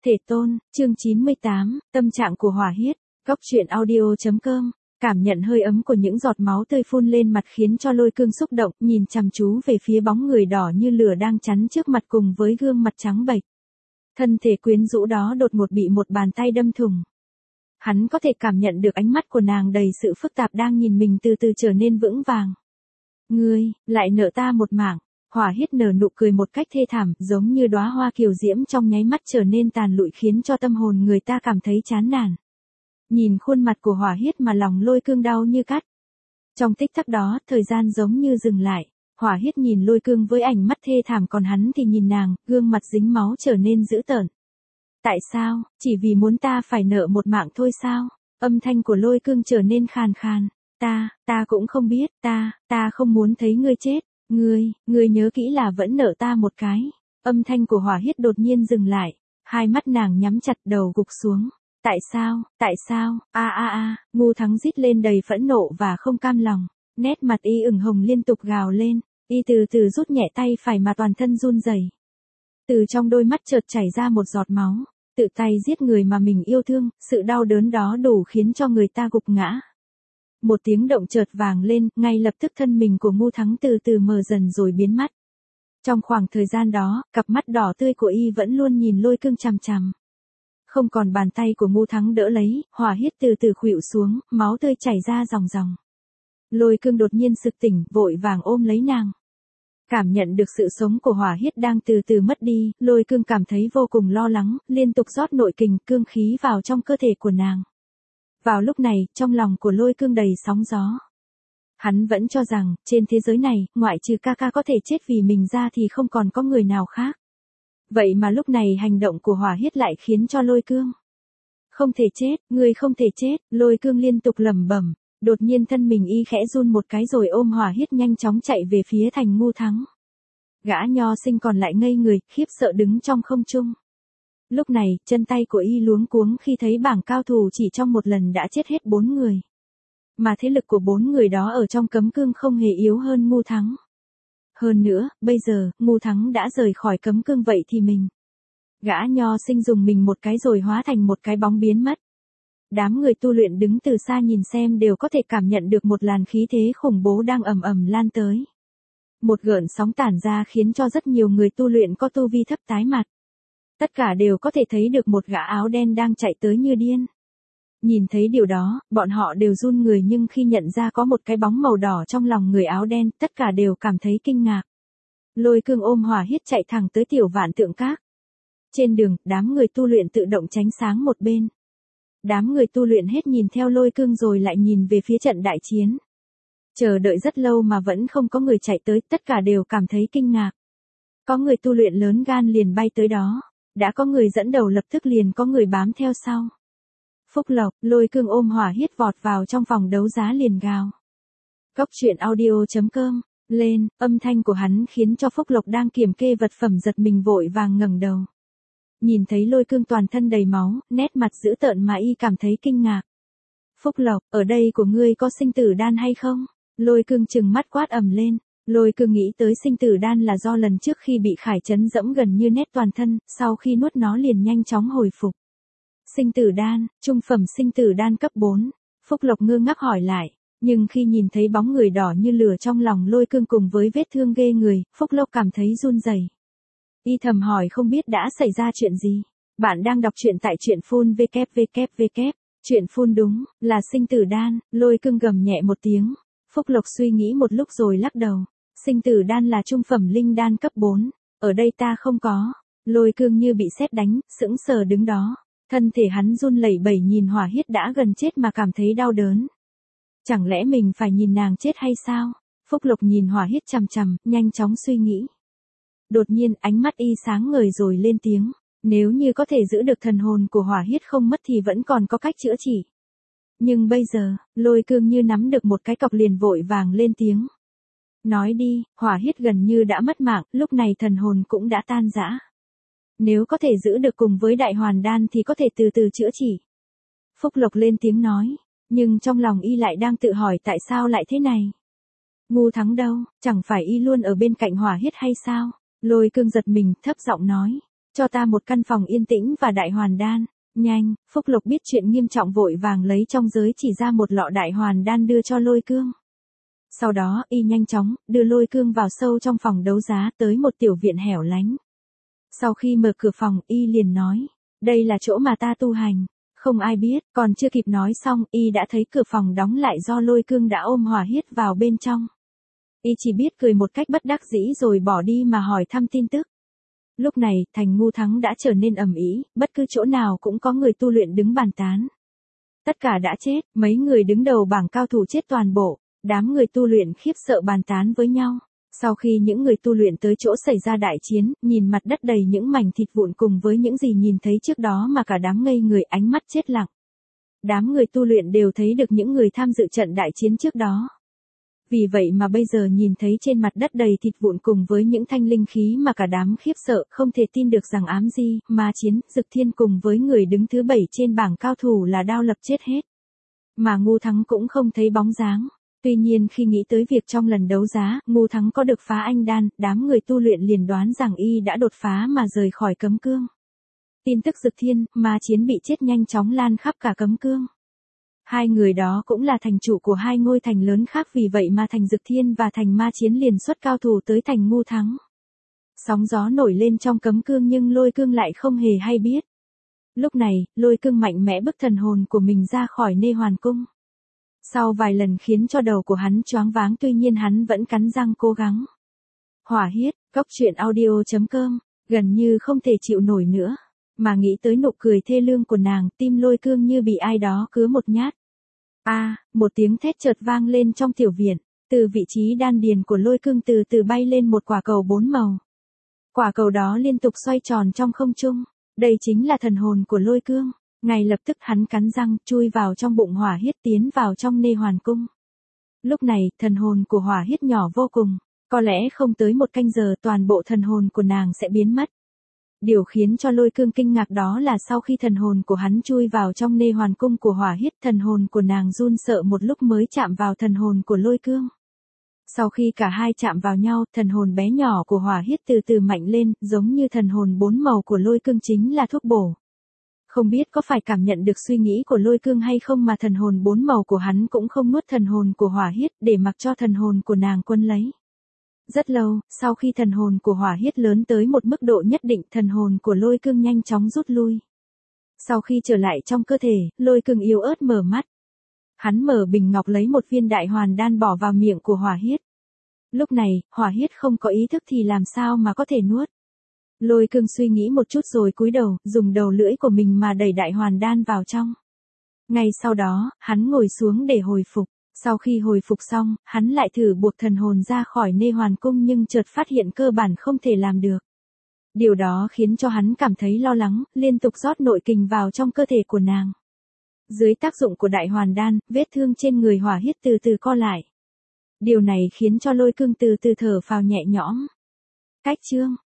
Thể tôn, chương 98, tâm trạng của Hỏa Hiết, Góc truyện audio.com, cảm nhận hơi ấm của những giọt máu tươi phun lên mặt khiến cho Lôi Cương xúc động, nhìn chăm chú về phía bóng người đỏ như lửa đang chắn trước mặt cùng với gương mặt trắng bệch. Thân thể quyến rũ đó đột ngột bị một bàn tay đâm thủng. Hắn có thể cảm nhận được ánh mắt của nàng đầy sự phức tạp đang nhìn mình từ từ trở nên vững vàng. Ngươi, lại nợ ta một mảng. Hỏa Hiết nở nụ cười một cách thê thảm, giống như đóa hoa kiều diễm trong nháy mắt trở nên tàn lụi khiến cho tâm hồn người ta cảm thấy chán nản. Nhìn khuôn mặt của Hỏa Hiết mà lòng Lôi Cương đau như cắt. Trong tích tắc đó, thời gian giống như dừng lại. Hỏa Hiết nhìn Lôi Cương với ánh mắt thê thảm, còn hắn thì nhìn nàng, gương mặt dính máu trở nên dữ tợn. Tại sao, chỉ vì muốn ta phải nợ một mạng thôi sao? Âm thanh của Lôi Cương trở nên khàn khàn. Ta cũng không biết, ta không muốn thấy ngươi chết. Ngươi nhớ kỹ là vẫn nợ ta một cái. Âm thanh của Hỏa Hiết đột nhiên dừng lại. Hai mắt nàng nhắm chặt, đầu gục xuống. Tại sao, Ngu Thắng rít lên đầy phẫn nộ và không cam lòng. Nét mặt y ửng hồng liên tục gào lên. Y từ từ rút nhẹ tay phải mà toàn thân run rẩy. Từ trong đôi mắt chợt chảy ra một giọt máu. Tự tay giết người mà mình yêu thương, sự đau đớn đó đủ khiến cho người ta gục ngã. Một tiếng động chợt vang lên, ngay lập tức thân mình của Ngu Thắng từ từ mờ dần rồi biến mất. Trong khoảng thời gian đó, cặp mắt đỏ tươi của y vẫn luôn nhìn Lôi Cương chằm chằm. Không còn bàn tay của Ngu Thắng đỡ lấy, Hỏa Hiết từ từ khuỵu xuống, máu tươi chảy ra ròng ròng. Lôi Cương đột nhiên sực tỉnh, vội vàng ôm lấy nàng. Cảm nhận được sự sống của Hỏa Hiết đang từ từ mất đi, Lôi Cương cảm thấy vô cùng lo lắng, liên tục rót nội kình, cương khí vào trong cơ thể của nàng. Vào lúc này, trong lòng của Lôi Cương đầy sóng gió. Hắn vẫn cho rằng, trên thế giới này, ngoại trừ ca ca có thể chết vì mình ra thì không còn có người nào khác. Vậy mà lúc này hành động của Hỏa Hiết lại khiến cho Lôi Cương. Không thể chết, ngươi không thể chết, Lôi Cương liên tục lẩm bẩm. Đột nhiên thân mình y khẽ run một cái rồi ôm Hỏa Hiết nhanh chóng chạy về phía thành Ngu Thắng. Gã nho sinh còn lại ngây người, khiếp sợ đứng trong không trung. Lúc này, chân tay của y luống cuống khi thấy bảng cao thủ chỉ trong một lần đã chết hết 4 người. Mà thế lực của 4 người đó ở trong cấm cương không hề yếu hơn Ngu Thắng. Hơn nữa, bây giờ, Ngu Thắng đã rời khỏi cấm cương vậy thì mình. Gã nho sinh dùng mình một cái rồi hóa thành một cái bóng biến mất. Đám người tu luyện đứng từ xa nhìn xem đều có thể cảm nhận được một làn khí thế khủng bố đang ầm ầm lan tới. Một gợn sóng tản ra khiến cho rất nhiều người tu luyện có tu vi thấp tái mặt. Tất cả đều có thể thấy được một gã áo đen đang chạy tới như điên. Nhìn thấy điều đó, bọn họ đều run người, nhưng khi nhận ra có một cái bóng màu đỏ trong lòng người áo đen, tất cả đều cảm thấy kinh ngạc. Lôi Cương ôm Hỏa Hiết chạy thẳng tới Tiểu Vạn Tượng Các. Trên đường, đám người tu luyện tự động tránh sáng một bên. Đám người tu luyện hết nhìn theo Lôi Cương rồi lại nhìn về phía trận đại chiến. Chờ đợi rất lâu mà vẫn không có người chạy tới, tất cả đều cảm thấy kinh ngạc. Có người tu luyện lớn gan liền bay tới đó. Đã có người dẫn đầu lập tức liền có người bám theo sau. Phúc Lộc, Lôi Cương ôm Hỏa Hiết vọt vào trong phòng đấu giá liền gào. Góc truyện audio.com, lên, âm thanh của hắn khiến cho Phúc Lộc đang kiểm kê vật phẩm giật mình vội vàng ngẩng đầu. Nhìn thấy Lôi Cương toàn thân đầy máu, nét mặt dữ tợn mà y cảm thấy kinh ngạc. Phúc Lộc, ở đây của ngươi có sinh tử đan hay không? Lôi Cương trừng mắt quát ầm lên. Lôi Cương nghĩ tới sinh tử đan là do lần trước khi bị Khải Trấn dẫm gần như nét toàn thân, sau khi nuốt nó liền nhanh chóng hồi phục. Sinh tử đan, trung phẩm sinh tử đan cấp 4. Phúc Lộc ngơ ngác hỏi lại, nhưng khi nhìn thấy bóng người đỏ như lửa trong lòng Lôi Cương cùng với vết thương ghê người, Phúc Lộc cảm thấy run rẩy. Y thầm hỏi không biết đã xảy ra chuyện gì. Bạn đang đọc truyện tại truyện phun www. Truyện phun đúng, là sinh tử đan. Lôi Cương gầm nhẹ một tiếng. Phúc Lộc suy nghĩ một lúc rồi lắc đầu. Sinh tử đan là trung phẩm linh đan cấp 4. Ở đây ta không có. Lôi Cương như bị sét đánh, sững sờ đứng đó. Thân thể hắn run lẩy bẩy nhìn Hỏa Hiết đã gần chết mà cảm thấy đau đớn. Chẳng lẽ mình phải nhìn nàng chết hay sao? Phúc Lộc nhìn Hỏa Hiết chằm chằm, nhanh chóng suy nghĩ. Đột nhiên ánh mắt y sáng ngời rồi lên tiếng. Nếu như có thể giữ được thần hồn của Hỏa Hiết không mất thì vẫn còn có cách chữa trị. Nhưng bây giờ, Lôi Cương như nắm được một cái cọc liền vội vàng lên tiếng. Nói đi, Hỏa Hiết gần như đã mất mạng, lúc này thần hồn cũng đã tan rã. Nếu có thể giữ được cùng với đại hoàn đan thì có thể từ từ chữa trị. Phúc Lộc lên tiếng nói, nhưng trong lòng y lại đang tự hỏi tại sao lại thế này. Ngu Thắng đâu, chẳng phải y luôn ở bên cạnh Hỏa Hiết hay sao? Lôi Cương giật mình, thấp giọng nói. Cho ta một căn phòng yên tĩnh và đại hoàn đan. Nhanh, Phúc Lộc biết chuyện nghiêm trọng vội vàng lấy trong giới chỉ ra một lọ đại hoàn đan đưa cho Lôi Cương. Sau đó, y nhanh chóng, đưa Lôi Cương vào sâu trong phòng đấu giá tới một tiểu viện hẻo lánh. Sau khi mở cửa phòng, y liền nói, đây là chỗ mà ta tu hành. Không ai biết, còn chưa kịp nói xong, y đã thấy cửa phòng đóng lại do Lôi Cương đã ôm Hỏa Hiết vào bên trong. Y chỉ biết cười một cách bất đắc dĩ rồi bỏ đi mà hỏi thăm tin tức. Lúc này, thành Ngu Thắng đã trở nên ầm ĩ, bất cứ chỗ nào cũng có người tu luyện đứng bàn tán. Tất cả đã chết, mấy người đứng đầu bảng cao thủ chết toàn bộ, đám người tu luyện khiếp sợ bàn tán với nhau. Sau khi những người tu luyện tới chỗ xảy ra đại chiến, nhìn mặt đất đầy những mảnh thịt vụn cùng với những gì nhìn thấy trước đó mà cả đám ngây người, ánh mắt chết lặng. Đám người tu luyện đều thấy được những người tham dự trận đại chiến trước đó. Vì vậy mà bây giờ nhìn thấy trên mặt đất đầy thịt vụn cùng với những thanh linh khí mà cả đám khiếp sợ, không thể tin được rằng Ám Di, Ma Chiến, Dực Thiên cùng với người đứng thứ 7 trên bảng cao thủ là Đao Lập chết hết. Mà Ngu Thắng cũng không thấy bóng dáng. Tuy nhiên khi nghĩ tới việc trong lần đấu giá, Ngu Thắng có được phá anh đan, đám người tu luyện liền đoán rằng y đã đột phá mà rời khỏi cấm cương. Tin tức Dực Thiên, Ma Chiến bị chết nhanh chóng lan khắp cả cấm cương. Hai người đó cũng là thành chủ của hai ngôi thành lớn khác, vì vậy mà thành Dực Thiên và thành Ma Chiến liền xuất cao thủ tới thành Ngu Thắng. Sóng gió nổi lên trong cấm cương nhưng Lôi Cương lại không hề hay biết. Lúc này, Lôi Cương mạnh mẽ bức thần hồn của mình ra khỏi Nê Hoàn Cung. Sau vài lần khiến cho đầu của hắn choáng váng, tuy nhiên hắn vẫn cắn răng cố gắng. Hỏa Hiết, Goctruyện.audio.com, gần như không thể chịu nổi nữa. Mà nghĩ tới nụ cười thê lương của nàng, tim Lôi Cương như bị ai đó cứa một nhát. Một tiếng thét chợt vang lên trong tiểu viện. Từ vị trí đan điền của Lôi Cương từ từ bay lên một quả cầu 4 màu. Quả cầu đó liên tục xoay tròn trong không trung. Đây chính là thần hồn của Lôi Cương. Ngay lập tức hắn cắn răng, chui vào trong bụng Hỏa Hiết, tiến vào trong Nê Hoàn Cung. Lúc này, thần hồn của Hỏa Hiết nhỏ vô cùng. Có lẽ không tới một canh giờ toàn bộ thần hồn của nàng sẽ biến mất. Điều khiến cho Lôi Cương kinh ngạc đó là sau khi thần hồn của hắn chui vào trong Nê Hoàn Cung của Hỏa Hiết, thần hồn của nàng run sợ một lúc mới chạm vào thần hồn của Lôi Cương. Sau khi cả hai chạm vào nhau, thần hồn bé nhỏ của Hỏa Hiết từ từ mạnh lên, giống như thần hồn 4 màu của Lôi Cương chính là thuốc bổ. Không biết có phải cảm nhận được suy nghĩ của Lôi Cương hay không mà thần hồn 4 màu của hắn cũng không nuốt thần hồn của Hỏa Hiết để mặc cho thần hồn của nàng quân lấy. Rất lâu, sau khi thần hồn của Hỏa Hiết lớn tới một mức độ nhất định, thần hồn của Lôi Cương nhanh chóng rút lui. Sau khi trở lại trong cơ thể, Lôi Cương yếu ớt mở mắt. Hắn mở bình ngọc lấy một viên đại hoàn đan bỏ vào miệng của Hỏa Hiết. Lúc này, Hỏa Hiết không có ý thức thì làm sao mà có thể nuốt. Lôi Cương suy nghĩ một chút rồi cúi đầu, dùng đầu lưỡi của mình mà đẩy đại hoàn đan vào trong. Ngay sau đó, hắn ngồi xuống để hồi phục. Sau khi hồi phục xong, hắn lại thử buộc thần hồn ra khỏi Nê Hoàn Cung nhưng chợt phát hiện cơ bản không thể làm được. Điều đó khiến cho hắn cảm thấy lo lắng, liên tục rót nội kình vào trong cơ thể của nàng. Dưới tác dụng của đại hoàn đan, vết thương trên người Hỏa Hiết từ từ co lại. Điều này khiến cho Lôi Cương từ từ thở phào nhẹ nhõm. Cách chương